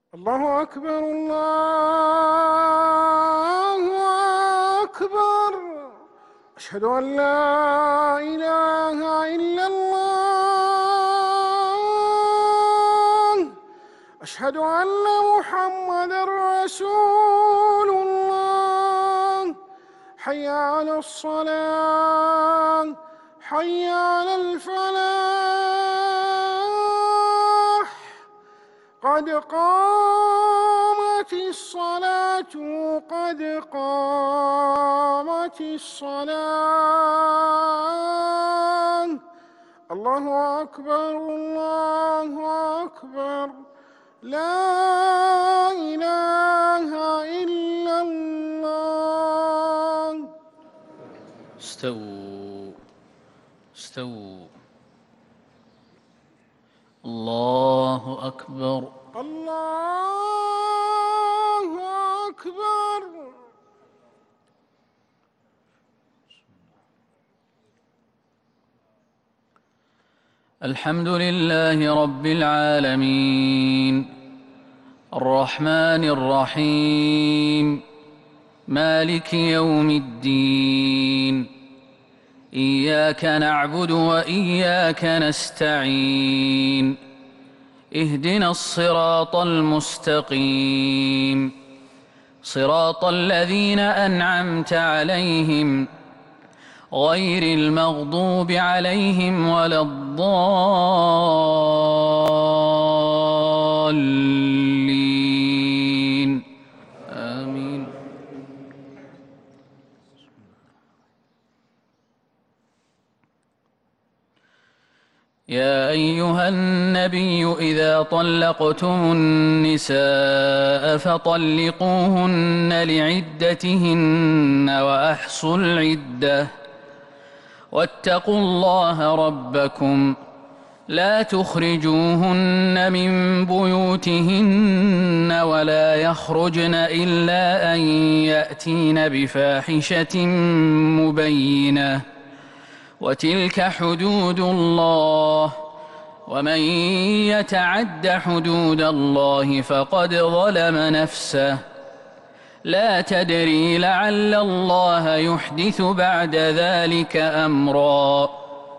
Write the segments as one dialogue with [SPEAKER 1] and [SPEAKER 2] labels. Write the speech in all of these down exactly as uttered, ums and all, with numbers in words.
[SPEAKER 1] الله أكبر الله أكبر. أشهد أن لا إله إلا الله. أشهد أن محمدًا رسول الله. حي على الصلاة، حي على الفلاح. قد قامت الصلاة، قد قامت الصلاة. الله أكبر الله أكبر. لا إله إلا الله.
[SPEAKER 2] استووا استووا. الله أكبر
[SPEAKER 1] الله أكبر.
[SPEAKER 2] الحمد لله رب العالمين، الرحمن الرحيم، مالك يوم الدين. إياك نعبد وإياك نستعين. اهدنا الصراط المستقيم، صراط الذين أنعمت عليهم غير المغضوب عليهم ولا الضالين. آمين. يا أيها النبي إذا طلقتم النساء فطلقوهن لعدتهن وأحصوا العدة واتقوا الله ربكم لا تخرجوهن من بيوتهن ولا يخرجن إلا أن يأتين بفاحشة مبينة وتلك حدود الله ومن يتعد حدود الله فقد ظلم نفسه لا تدري لعل الله يحدث بعد ذلك أمرا.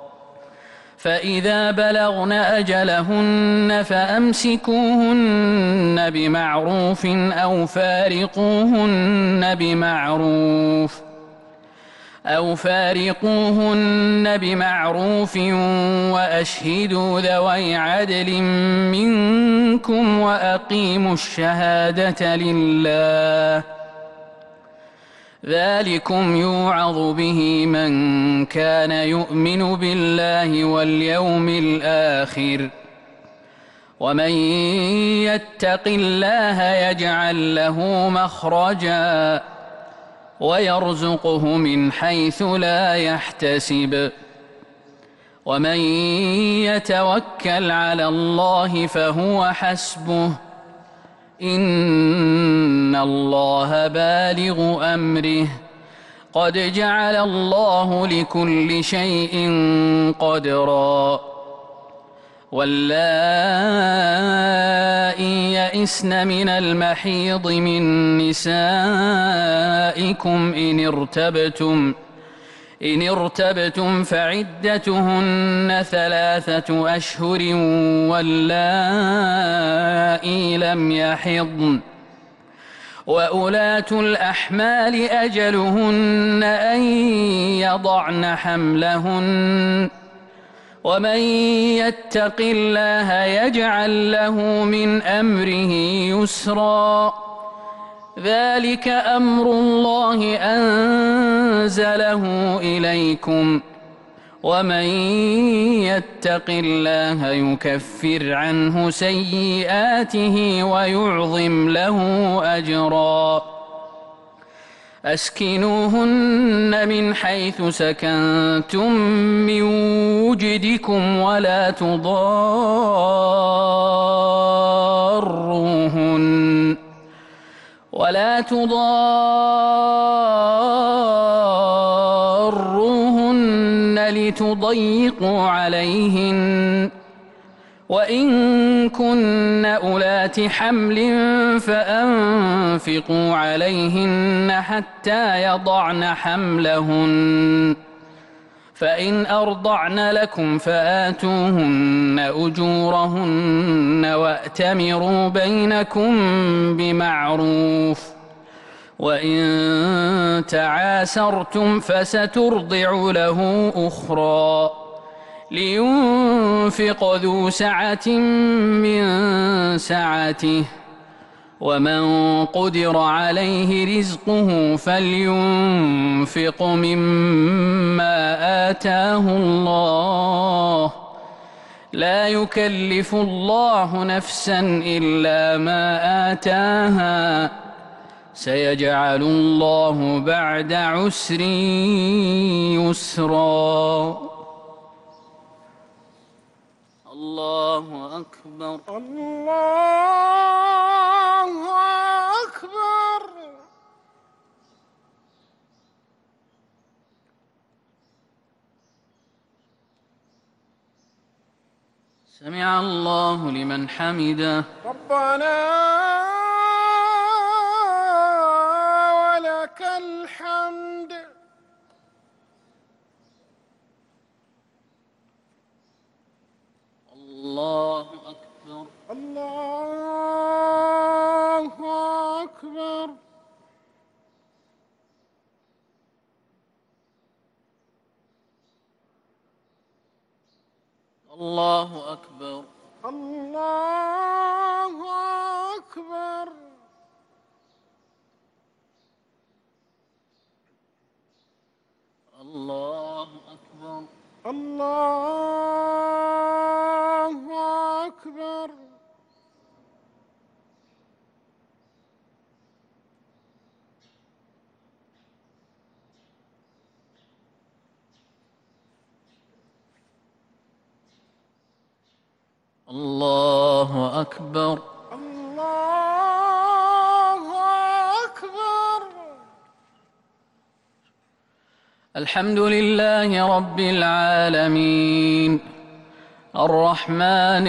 [SPEAKER 2] فإذا بلغن أجلهن فأمسكوهن بمعروف أو فارقوهن بمعروف أو فارقوهن بمعروف وأشهدوا ذوي عدل منكم وأقيموا الشهادة لله. ذلكم يوعظ به من كان يؤمن بالله واليوم الآخر. ومن يتق الله يجعل له مخرجا ويرزقه من حيث لا يحتسب. ومن يتوكل على الله فهو حسبه إن الله بالغ أمره قد جعل الله لكل شيء قدرا. واللائي يئسن من المحيض من نسائكم إن ارتبتم إن ارتبتم فعدتهن ثلاثة أشهر واللائي لم يحضن وأولاة الأحمال أجلهن أن يضعن حملهن ومن يتق الله يجعل له من أمره يسرا. ذلك أمر الله أنزله إليكم ومن يتق الله يكفر عنه سيئاته ويعظم له أجرا. أسكنوهن من حيث سكنتم من وجدكم ولا تضاروهن ولا تضاروهن لتضيقوا عليهن وإن كن أولات حمل فأنفقوا عليهن حتى يضعن حملهن فإن أرضعن لكم فآتوهن أجورهن وأتمروا بينكم بمعروف وإن تعاسرتم فسترضع له أخرى لينفق ذو سعة من سعته ومن قدر عليه رزقه فلينفق مما آتاه الله لا يكلف الله نفسا إلا ما آتاها سيجعل الله بعد عسر يسرا. الله أكبر.
[SPEAKER 1] الله أكبر.
[SPEAKER 2] سمع الله لمن حمده.
[SPEAKER 1] ربنا ولك الحمد.
[SPEAKER 2] الله أكبر.
[SPEAKER 1] الله أكبر.
[SPEAKER 2] الله أكبر.
[SPEAKER 1] الله أكبر.
[SPEAKER 2] الله أكبر.
[SPEAKER 1] الله أكبر.
[SPEAKER 2] الله أكبر.
[SPEAKER 1] الله أكبر.
[SPEAKER 2] الحمد لله رب العالمين الرحمن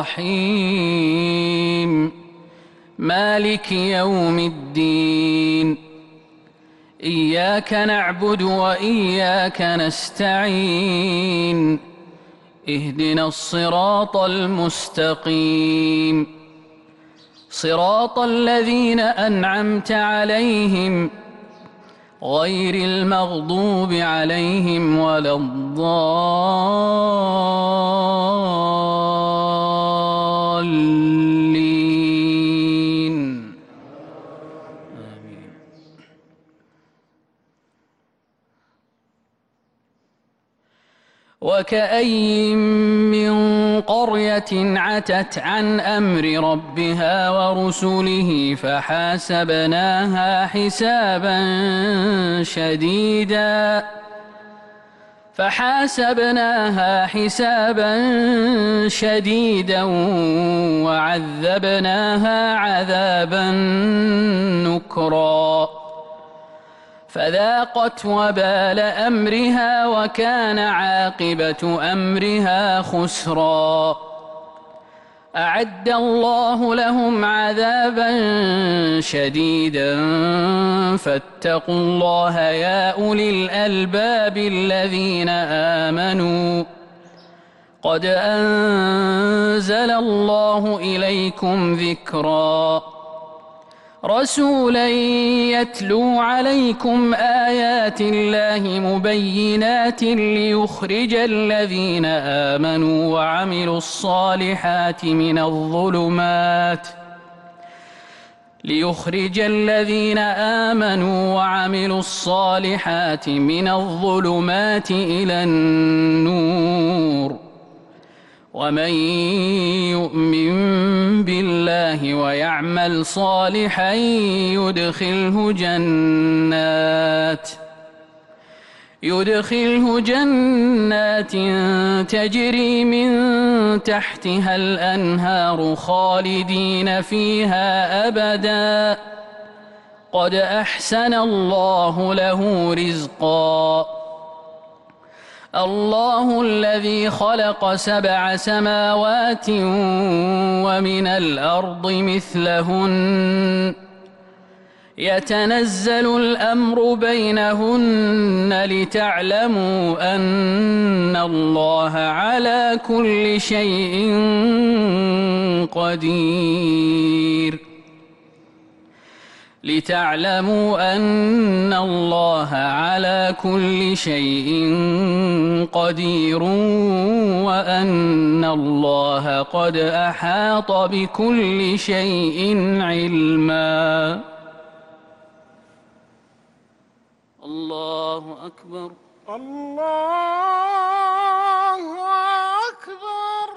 [SPEAKER 2] الرحيم مالك يوم الدين إياك نعبد وإياك نستعين اهدنا الصراط المستقيم صراط الذين أنعمت عليهم غير المغضوب عليهم ولا الضالين آمين. وكأي من قرية عتت عن أمر ربها ورسله فحاسبناها حسابا شديدا فحاسبناها حسابا شديدا وعذبناها عذابا نكرا فذاقت وبال أمرها وكان عاقبة أمرها خسرا أعد الله لهم عذابا شديدا فاتقوا الله يا أولي الألباب الذين آمنوا قد أنزل الله إليكم ذكرا رسولا يتلو عليكم آيات الله مبينات ليخرج الذين آمنوا وعملوا الصالحات من الظلمات ليخرج الذين آمنوا وعملوا الصالحات من الظلمات إلى النور ومن يؤمن بالله ويعمل صالحا يدخله جنات يدخله جنات تجري من تحتها الأنهار خالدين فيها أبدا قد أحسن الله له رزقا الله الذي خلق سبع سماوات ومن الأرض مثلهن يتنزل الأمر بينهن لتعلموا أن الله على كل شيء قدير لتعلموا أن الله على كل شيء قدير وأن الله قد أحاط بكل شيء علما. الله أكبر.
[SPEAKER 1] الله أكبر.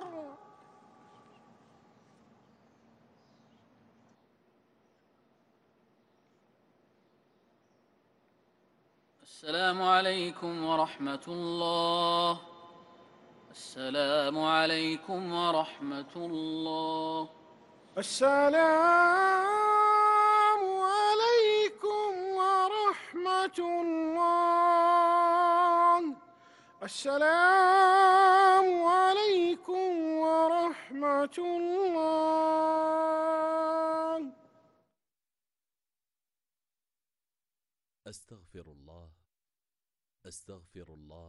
[SPEAKER 2] السلام عليكم ورحمة الله. السلام عليكم ورحمة الله.
[SPEAKER 1] السلام عليكم ورحمة الله. السلام عليكم ورحمة الله.
[SPEAKER 3] أستغفر الله أستغفر الله